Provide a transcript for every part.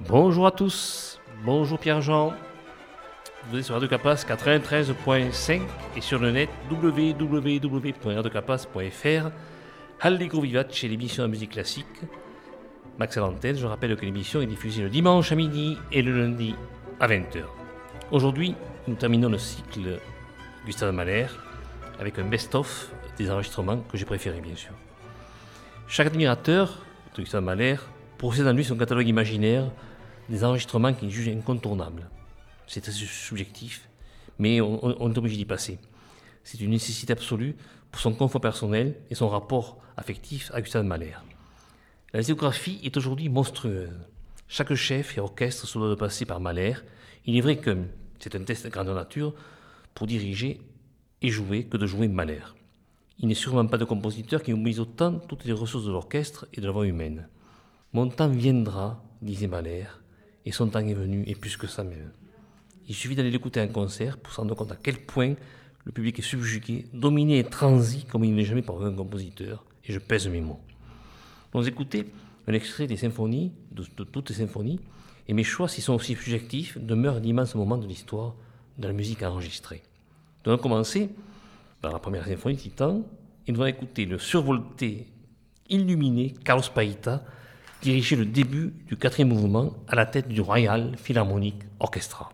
Bonjour à tous, bonjour Pierre-Jean. Vous êtes sur Radio Capas 93.5 et sur le net www.radiocapas.fr. Allegro Vivace, l'émission de musique classique. Max à l'antenne, je rappelle que l'émission est diffusée le dimanche à midi et le lundi à 20h. Aujourd'hui, nous terminons le cycle Gustave Mahler avec un best-of des enregistrements que j'ai préférés, bien sûr. Chaque admirateur de Gustave Mahler possède en lui son catalogue imaginaire des enregistrements qu'il juge incontournables. C'est assez subjectif, mais on est obligé d'y passer. C'est une nécessité absolue pour son confort personnel et son rapport affectif à Gustave Mahler. La discographie est aujourd'hui monstrueuse. Chaque chef et orchestre se doit de passer par Mahler. Il est vrai que c'est un test de grandeur nature pour diriger et jouer que de jouer Mahler. Il n'est sûrement pas de compositeur qui mobilise autant toutes les ressources de l'orchestre et de la voix humaine. Mon temps viendra, disait Mahler, et son temps est venu, et plus que ça même. Il suffit d'aller l'écouter en concert pour se rendre compte à quel point le public est subjugué, dominé et transi comme il n'est jamais par un compositeur, et je pèse mes mots. Nous écoutons un extrait des symphonies, de toutes les symphonies, et mes choix, s'ils sont aussi subjectifs, demeurent d'immenses moments de l'histoire de la musique enregistrée. Nous allons commencer par la première symphonie, Titan, et nous allons écouter le survolté, illuminé Carlos Paita, diriger le début du 4e mouvement à la tête du Royal Philharmonic Orchestra.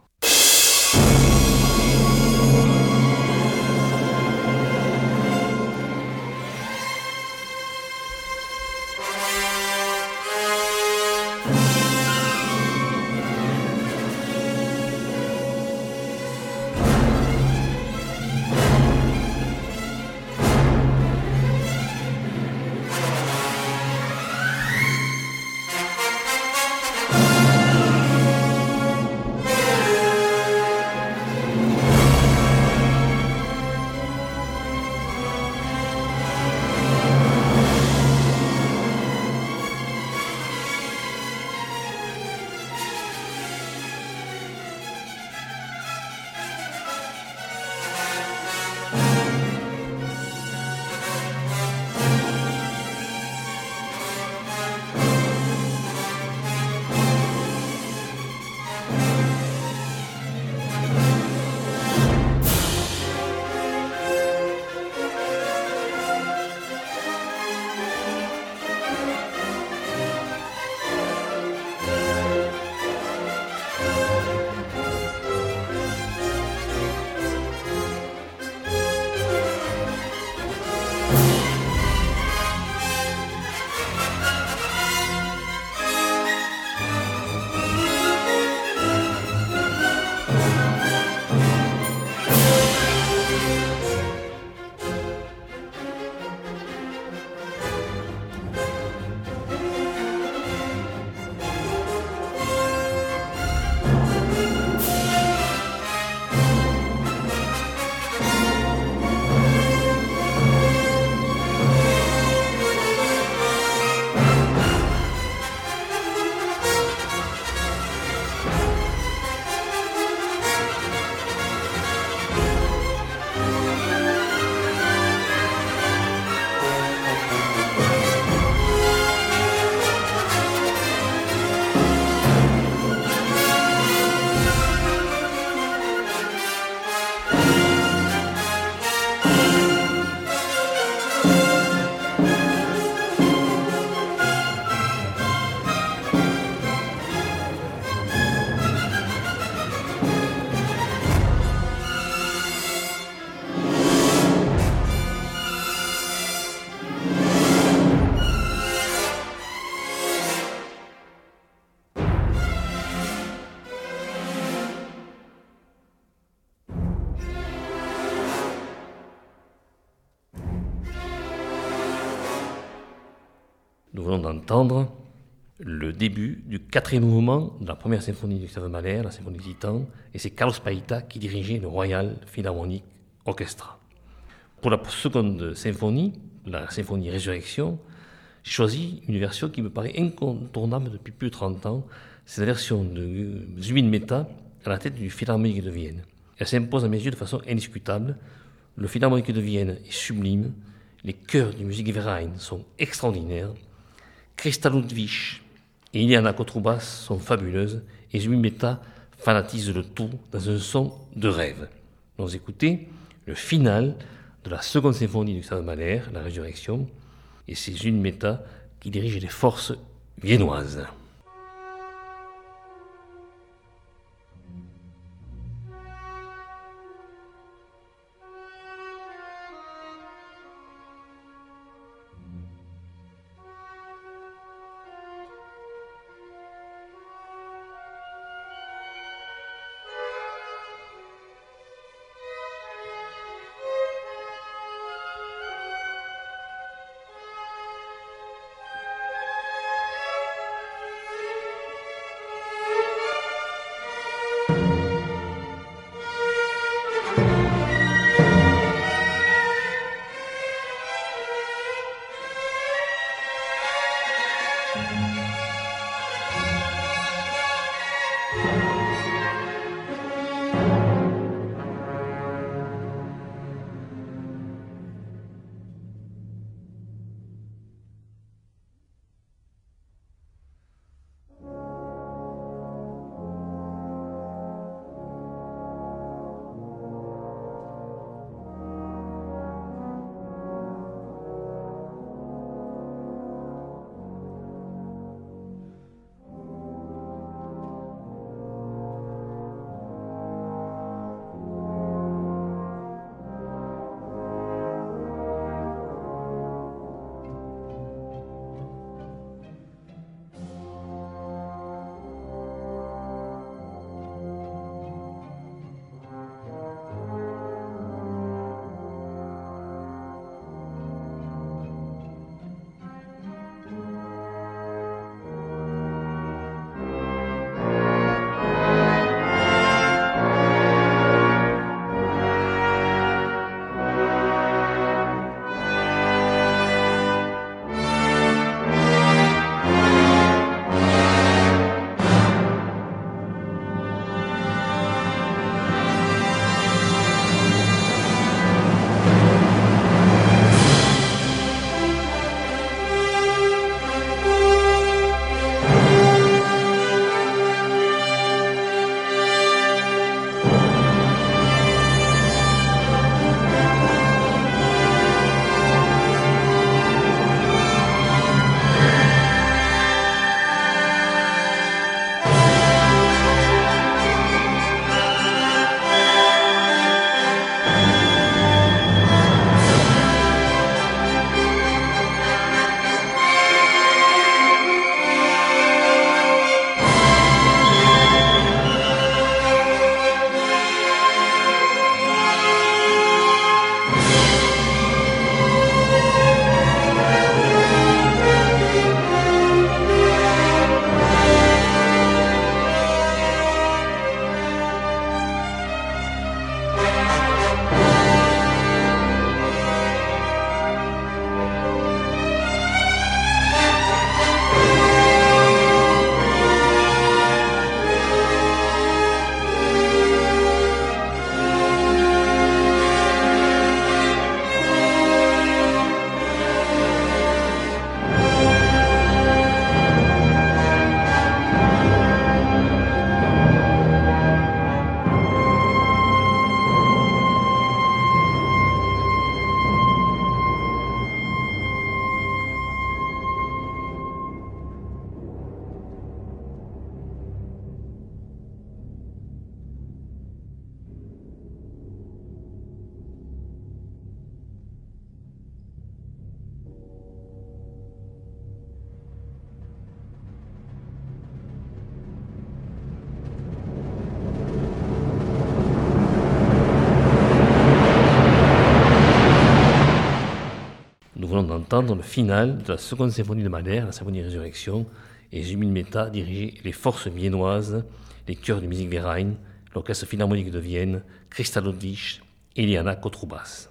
Nous venons d'entendre le début du 4e mouvement de la première symphonie de Gustave Mahler, la symphonie de Titan, et c'est Carlos Paita qui dirigeait le Royal Philharmonic Orchestra. Pour la seconde symphonie, la symphonie Résurrection, j'ai choisi une version qui me paraît incontournable depuis plus de 30 ans, c'est la version de Zubin Mehta à la tête du Philharmonique de Vienne. Elle s'impose à mes yeux de façon indiscutable. Le Philharmonique de Vienne est sublime, les chœurs du Musikverein sont extraordinaires. Christa Ludwig et Iliana Kotroubas sont fabuleuses, et Zumi Mehta fanatise le tout dans un son de rêve. Nous écoutez le final de la seconde symphonie du Stade Mahler, la Résurrection, et c'est Zumi Mehta qui dirige les forces viennoises. venons d'entendre le final de la seconde symphonie de Mahler, la symphonie Résurrection, et Zumi Mehta dirigeait les forces viennoises, les chœurs du Musikverein, l'orchestre philharmonique de Vienne, Christa Ludwig et Iliana Kotroubas.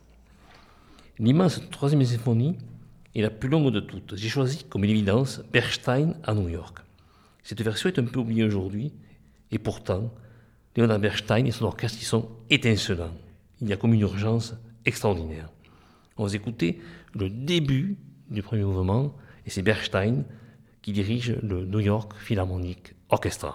L'immense troisième symphonie est la plus longue de toutes. J'ai choisi comme une évidence Bernstein à New York. Cette version est un peu oubliée aujourd'hui, et pourtant, Leonard Bernstein et son orchestre y sont étincelants. Il y a comme une urgence extraordinaire. On va écouter le début du premier mouvement, et c'est Bernstein qui dirige le New York Philharmonic Orchestra.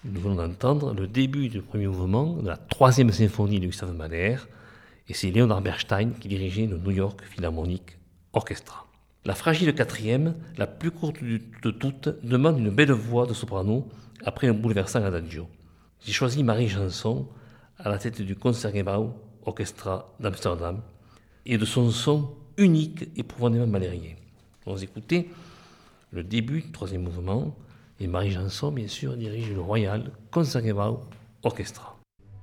Nous venons d'entendre le début du premier mouvement de la troisième symphonie de Gustav Mahler, et c'est Leonard Bernstein qui dirigeait le New York Philharmonic Orchestra. La fragile quatrième, la plus courte de toutes, demande une belle voix de soprano après un bouleversant adagio. J'ai choisi Marie Janson à la tête du Concertgebouw Orchestra d'Amsterdam et de son son unique et profondément mahlérien. Vous écoutez le début du troisième mouvement et Marie Janson, bien sûr, dirige le Royal Concertgebouw Orchestra.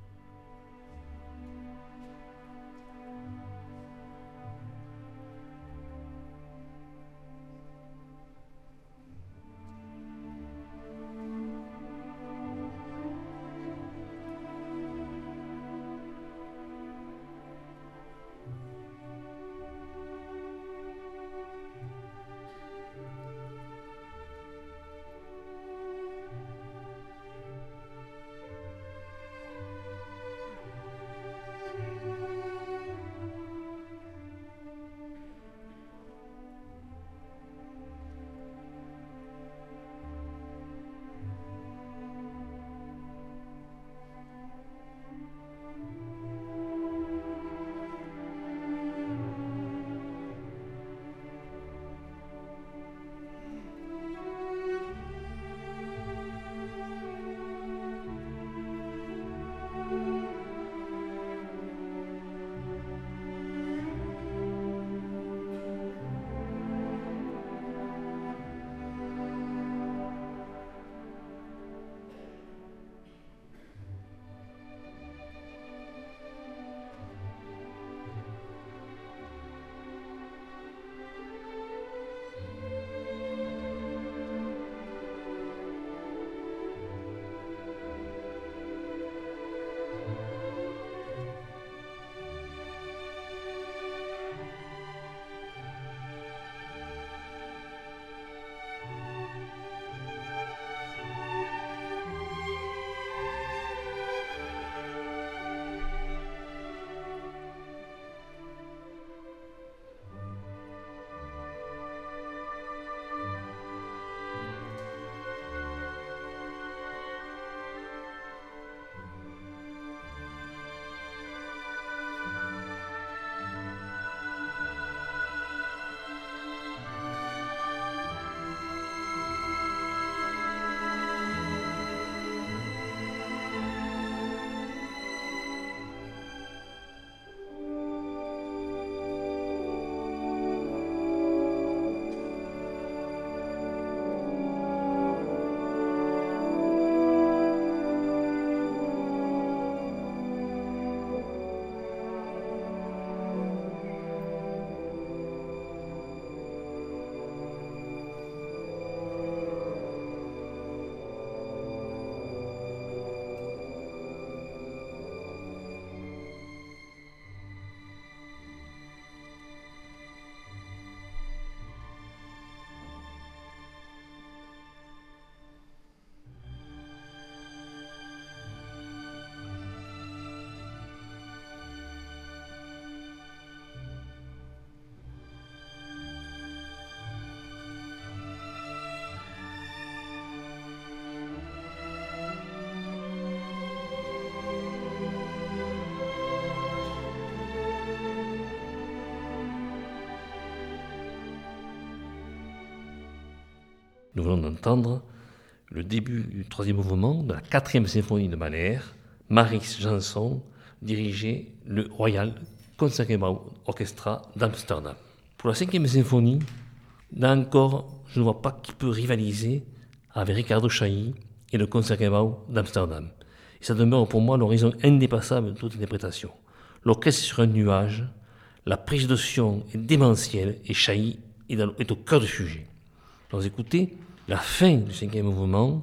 Nous venons d'entendre le début du troisième mouvement de la quatrième symphonie de Mahler. Maris Janson dirigeait le Royal Concertgebouw Orchestra d'Amsterdam. Pour la cinquième symphonie, là encore, je ne vois pas qui peut rivaliser avec Riccardo Chailly et le Concertgebouw d'Amsterdam. Et ça demeure pour moi l'horizon indépassable de toute interprétation. L'orchestre est sur un nuage, la prise de son est démentielle et Chailly est au cœur du sujet. Alors écoutez la fin du cinquième mouvement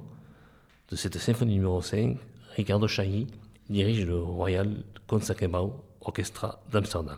de cette symphonie numéro 5. Riccardo Chailly dirige le Royal Concertgebouw Orchestra d'Amsterdam.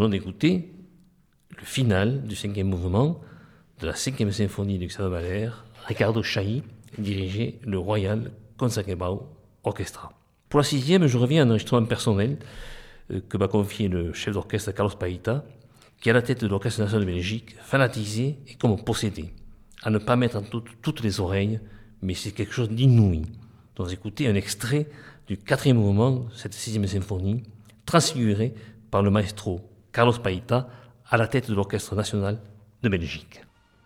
venons d'écouter le final du 5e mouvement de la 5e symphonie de Gustave Mahler, Riccardo Chailly dirigeait le Royal Concertgebouw Orchestra. Pour la 6e, je reviens à un enregistrement personnel que m'a confié le chef d'orchestre Carlos Paita, qui est à la tête de l'Orchestre national de Belgique, fanatisé et comme possédé, à ne pas mettre en toutes les oreilles, mais c'est quelque chose d'inouï. Donc écoutez un extrait du 4e mouvement de cette 6e symphonie, transfiguré par le maestro Carlos Paita à la tête de l'Orchestre national de Belgique.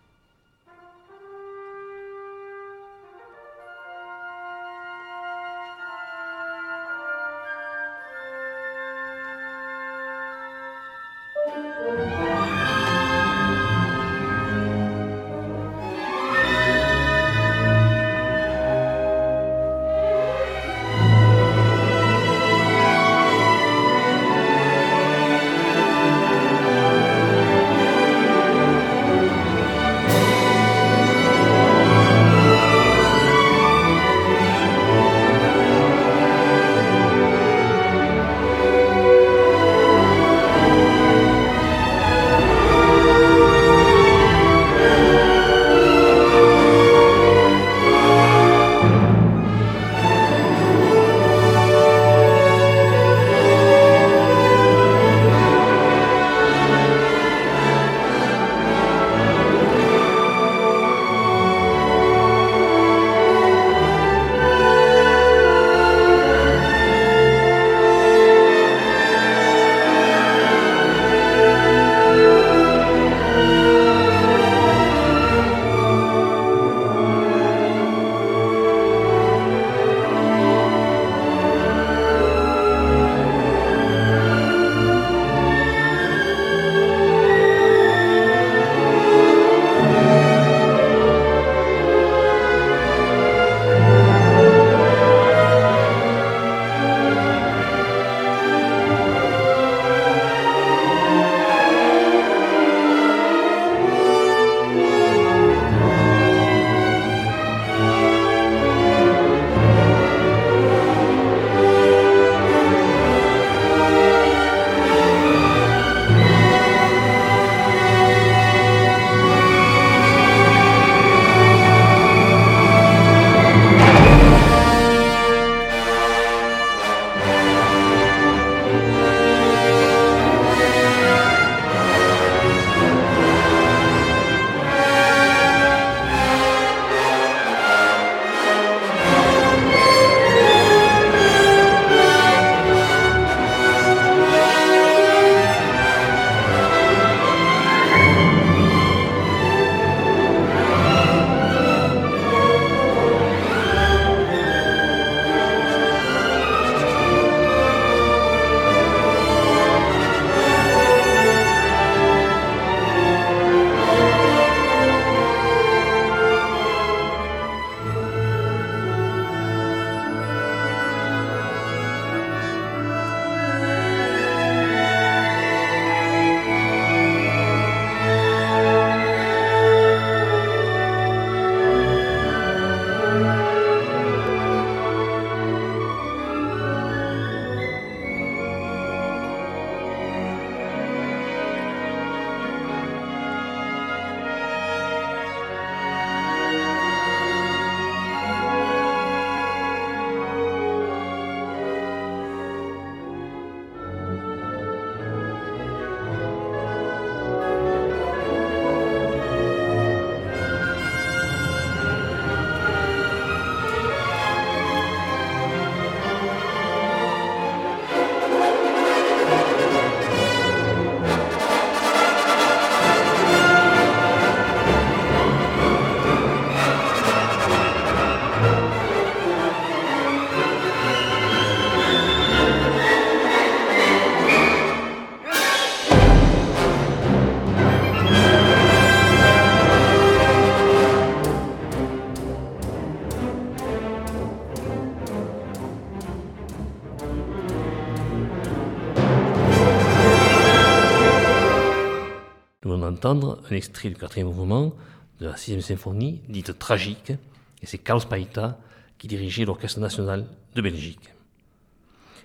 entendre un extrait du 4e mouvement de la 6e symphonie, dite tragique, et c'est Carlos Paita qui dirigeait l'Orchestre national de Belgique.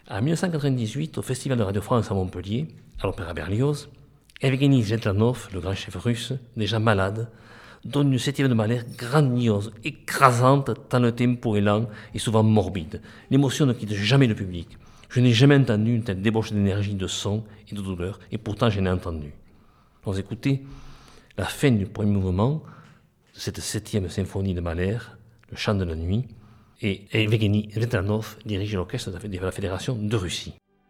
En 1998, au Festival de Radio France à Montpellier, à l'Opéra Berlioz, Evgeny Svetlanov, le grand chef russe, déjà malade, donne une septième de Mahler grandiose, écrasante, tant le tempo est lent et souvent morbide. L'émotion ne quitte jamais le public. Je n'ai jamais entendu une telle débauche d'énergie, de son et de douleur, et pourtant j'en ai entendu. Vous écoutez la fin du premier mouvement de cette septième symphonie de Mahler, le chant de la nuit, et Evgeny Svetlanov dirige l'orchestre de la Fédération de Russie.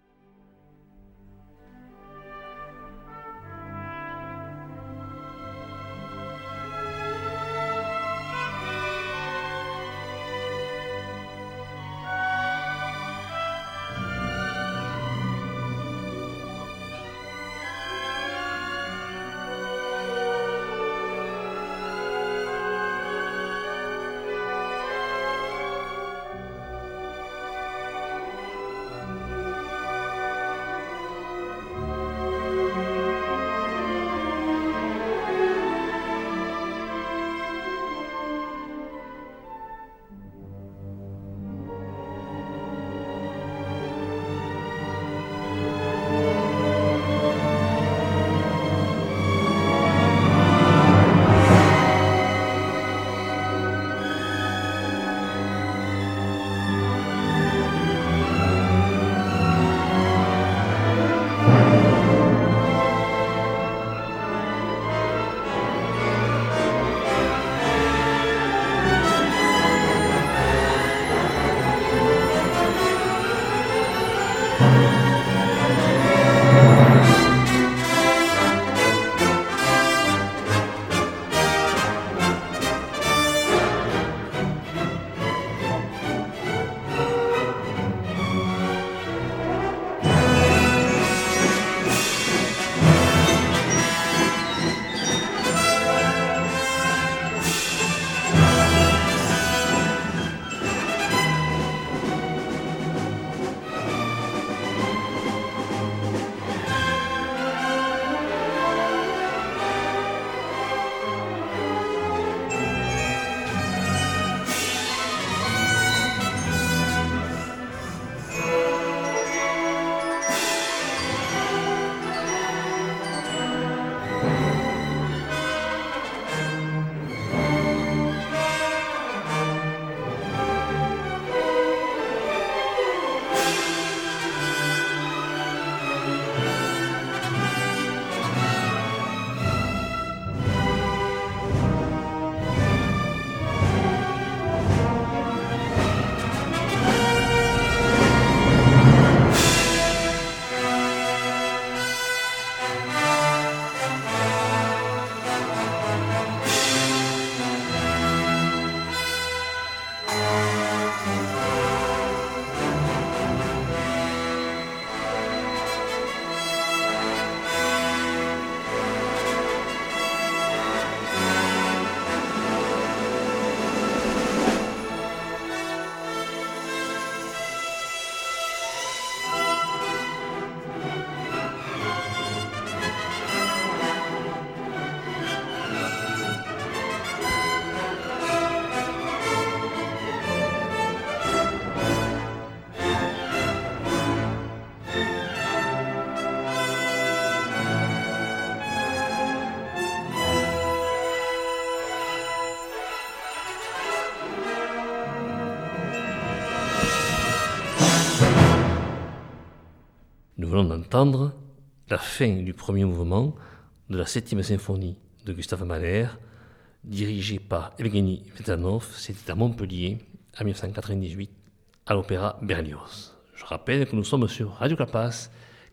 Nous venons d'entendre la fin du premier mouvement de la septième symphonie de Gustav Mahler, dirigée par Evgeny Svetlanov. C'était à Montpellier, en 1998, à l'Opéra Berlioz. Je rappelle que nous sommes sur Radio Clapas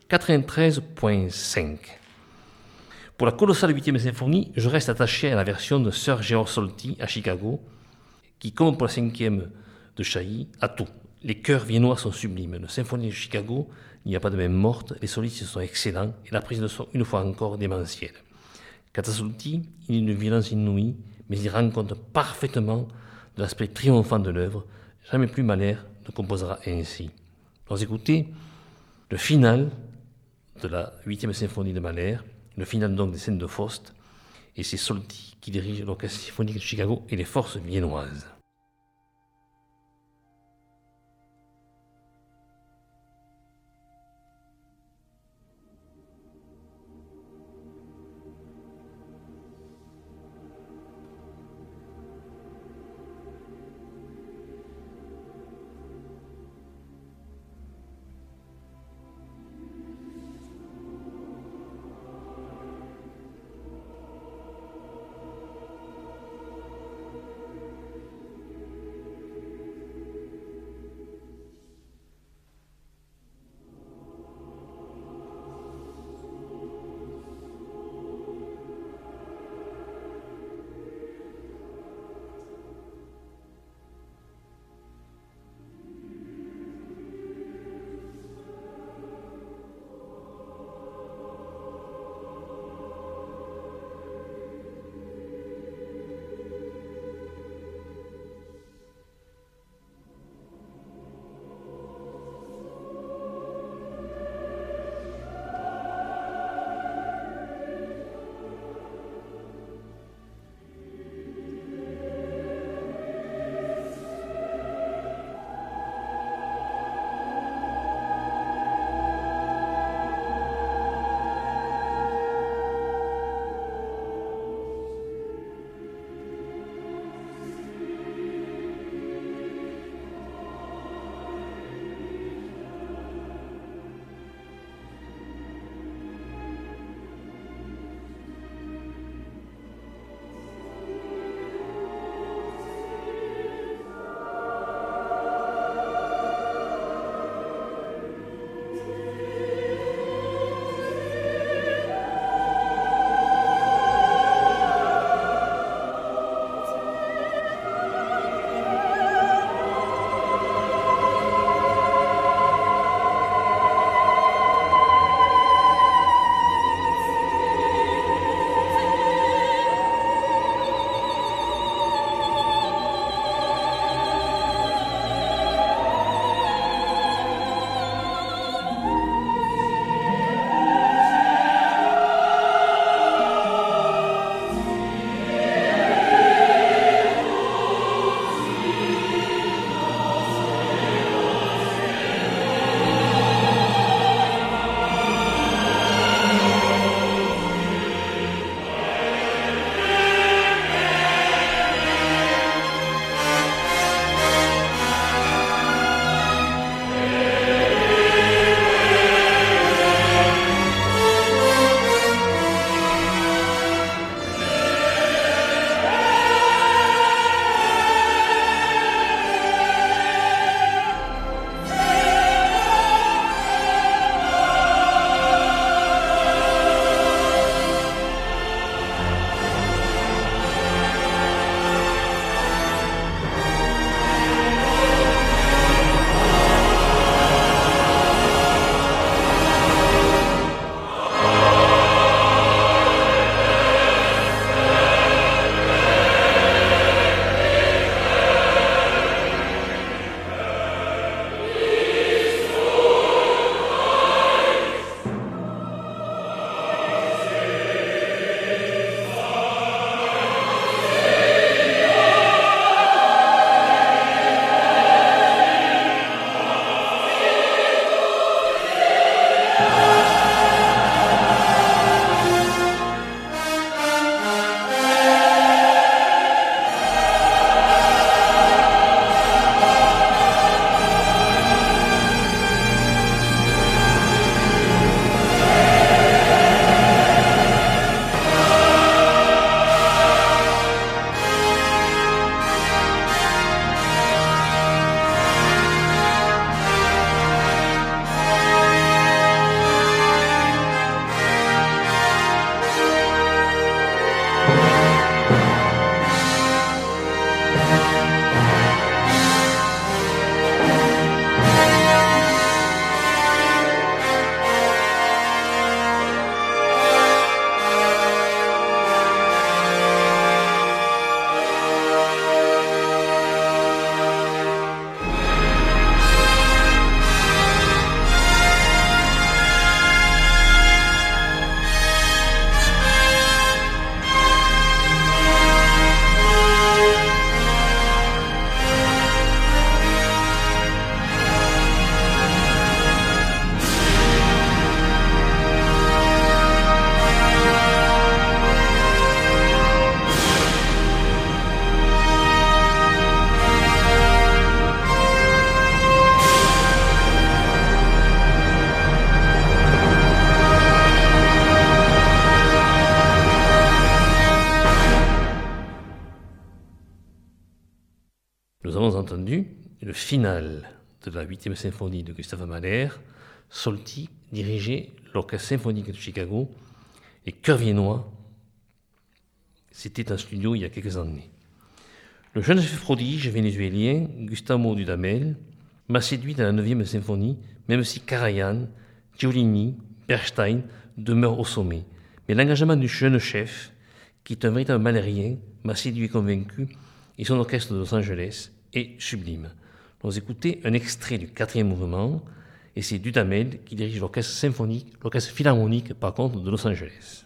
93.5. Pour la colossale 8e symphonie, je reste attaché à la version de Sir Georg Solti à Chicago, qui, comme pour la 5e de Chailly, a tout. Les chœurs viennois sont sublimes. La symphonie de Chicago, il n'y a pas de main morte, les solistes sont excellents et la prise de son, une fois encore, démentielle. Quant à Solti, il a une violence inouïe, mais il rend compte parfaitement de l'aspect triomphant de l'œuvre. Jamais plus Mahler ne composera ainsi. Alors écoutez le final de la 8e symphonie de Mahler, le final donc des scènes de Faust, et c'est Solti qui dirige l'orchestre symphonique de Chicago et les forces viennoises. Nous avons entendu le final de la 8e symphonie de Gustav Mahler, Solti dirigeait l'Orchestre symphonique de Chicago et Chœur viennois, c'était un studio il y a quelques années. Le jeune chef prodige vénézuélien Gustavo Dudamel m'a séduit dans la 9e symphonie, même si Karajan, Giolini, Bernstein demeurent au sommet. Mais l'engagement du jeune chef, qui est un véritable malérien, m'a séduit et convaincu, et son orchestre de Los Angeles est sublime. Nous écoutons un extrait du 4e mouvement, et c'est Dudamel qui dirige l'orchestre philharmonique par contre de Los Angeles.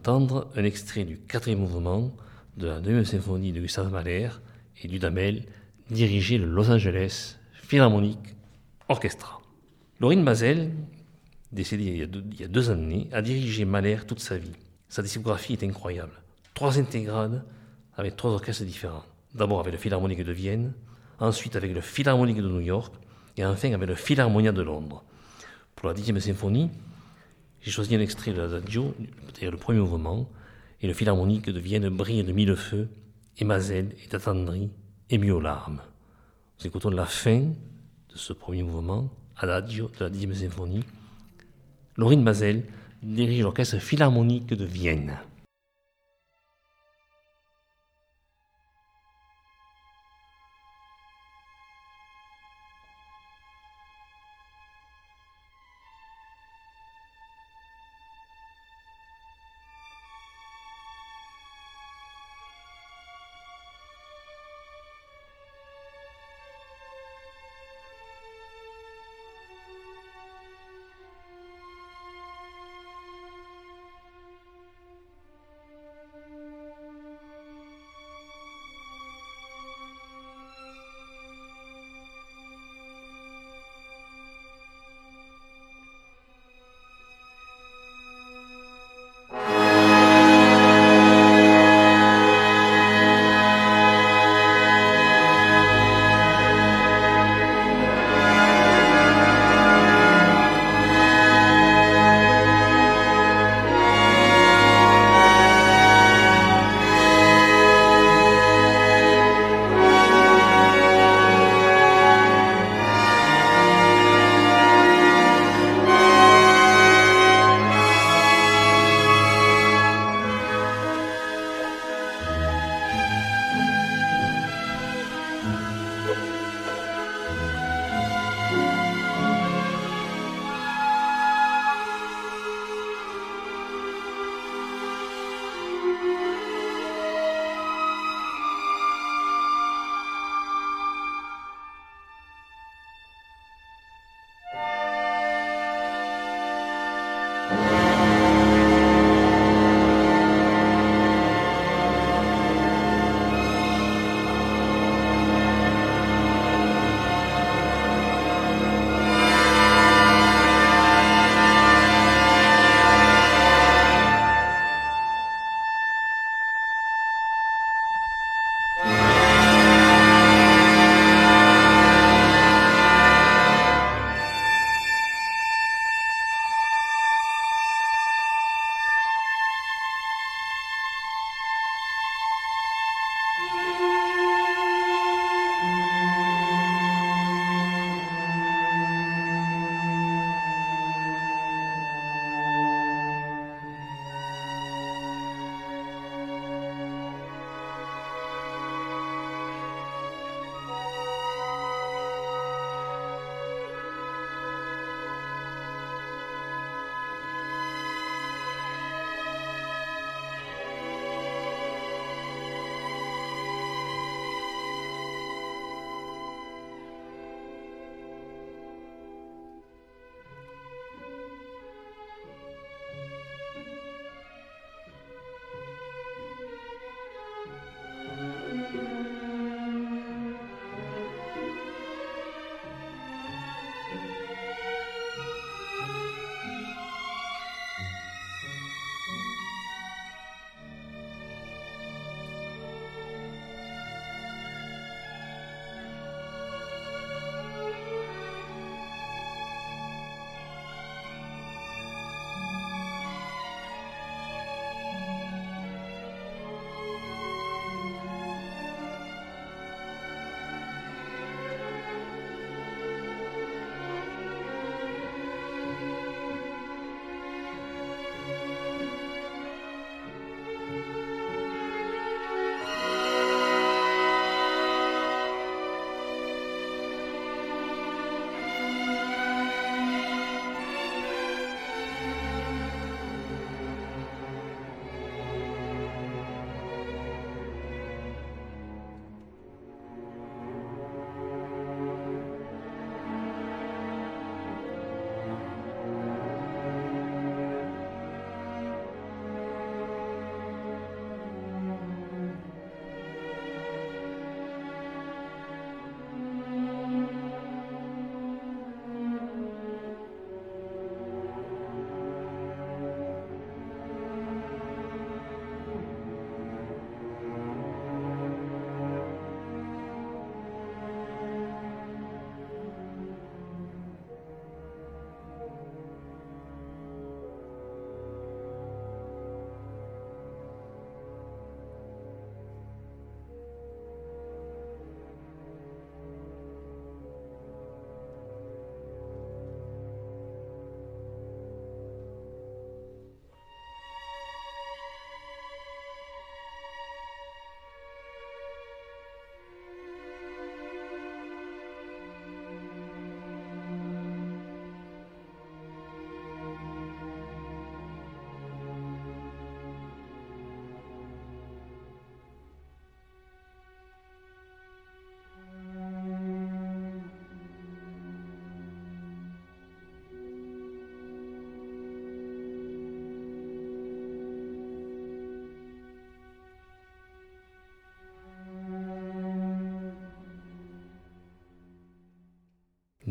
entendre un extrait du 4e mouvement de la 2e symphonie de Gustav Mahler et Dudamel, dirigé le Los Angeles Philharmonic Orchestra. Lorin Maazel, décédé il y a 2 années, a dirigé Mahler toute sa vie. Sa discographie est incroyable. 3 intégrales avec 3 orchestres différents. D'abord avec le Philharmonique de Vienne, ensuite avec le Philharmonique de New York, et enfin avec le Philharmonia de Londres. Pour la 10e symphonie, j'ai choisi un extrait de l'Adagio, c'est-à-dire le premier mouvement, et le Philharmonique de Vienne brille de mille feux, et Maazel est attendri, ému aux larmes. Nous écoutons la fin de ce premier mouvement, Adagio de la 10e symphonie. Lorin Maazel dirige l'orchestre Philharmonique de Vienne.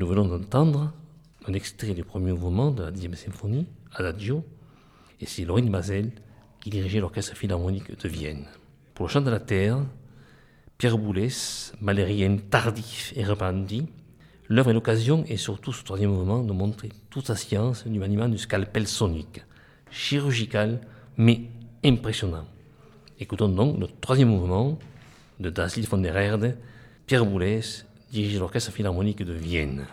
Nous venons d'entendre un extrait du premier mouvement de la 10e symphonie, Adagio, et c'est Lorin Maazel qui dirigeait l'orchestre philharmonique de Vienne. Pour le chant de la terre, Pierre Boulez, malérien tardif et repenti, l'œuvre est l'occasion, et surtout ce troisième mouvement, de montrer toute sa science du maniement du scalpel sonique, chirurgical mais impressionnant. Écoutons donc le troisième mouvement de Das Lied von der Erde, Pierre Boulez, dirige l'orchestre philharmonique de Vienne.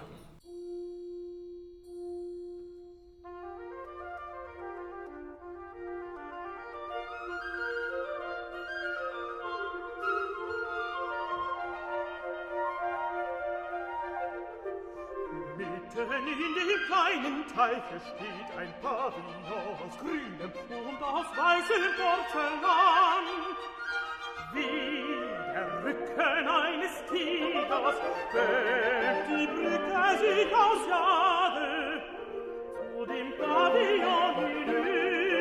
Mitten in dem kleinen Teiche steht ein Pavillon aus grünem und aus weißem Porzellan. Wie der Rücken eines Tigers wölbt die Brücke sich aus Jade zu dem Pavillon hinüber.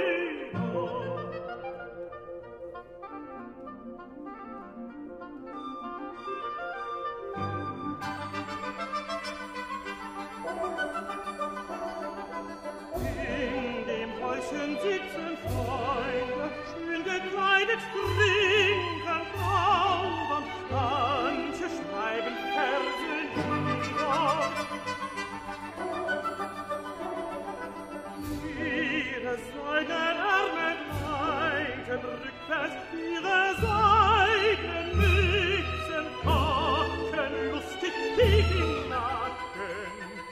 In dem Häuschen sitzen Freunde, schön gekleidet, trinken, plaudern, manche schreiben Verse nieder. Ihre Seidenarme gleiten rückwärts, ihre Seidenmützen haken lustig tief im Nacken.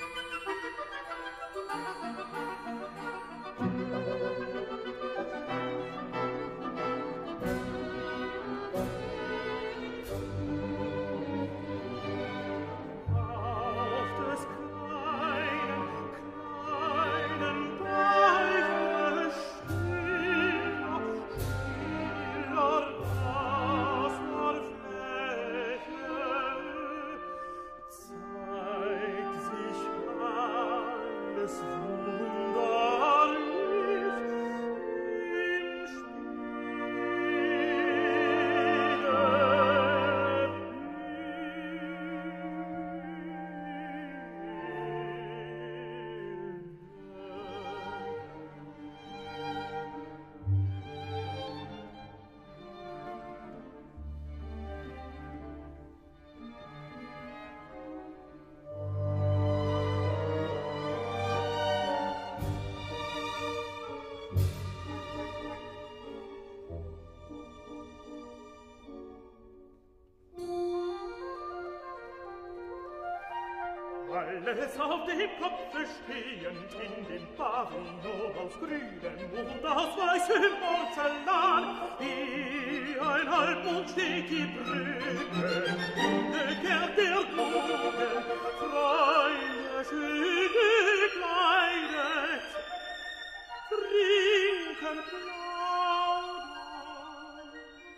Alles auf dem Kopfe stehend in dem Pavillon aus grünem und aus weißem Porzellan. Wie ein Halbmond steht die Brücke, umgekehrt der Bogen, Freunde schön gekleidet, trinken, plaudern.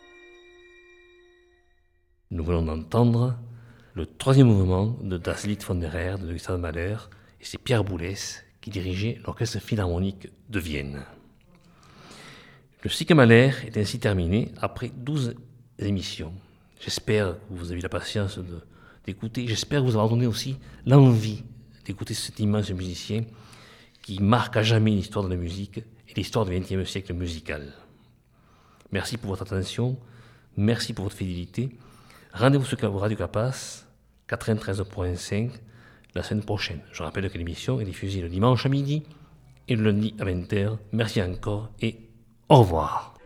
Nous venons d'entendre le troisième mouvement de Das Lied von der Erde de Gustav Mahler, et c'est Pierre Boulez qui dirigeait l'orchestre philharmonique de Vienne. Le cycle Mahler est ainsi terminé après 12 émissions. J'espère que vous avez eu la patience d'écouter, j'espère vous avoir donné aussi l'envie d'écouter cet immense musicien qui marque à jamais l'histoire de la musique et l'histoire du XXe siècle musical. Merci pour votre attention, merci pour votre fidélité. Rendez-vous sur Radio Capas 93.5 la semaine prochaine. Je rappelle que l'émission est diffusée le dimanche à midi et le lundi à 20h. Merci encore et au revoir.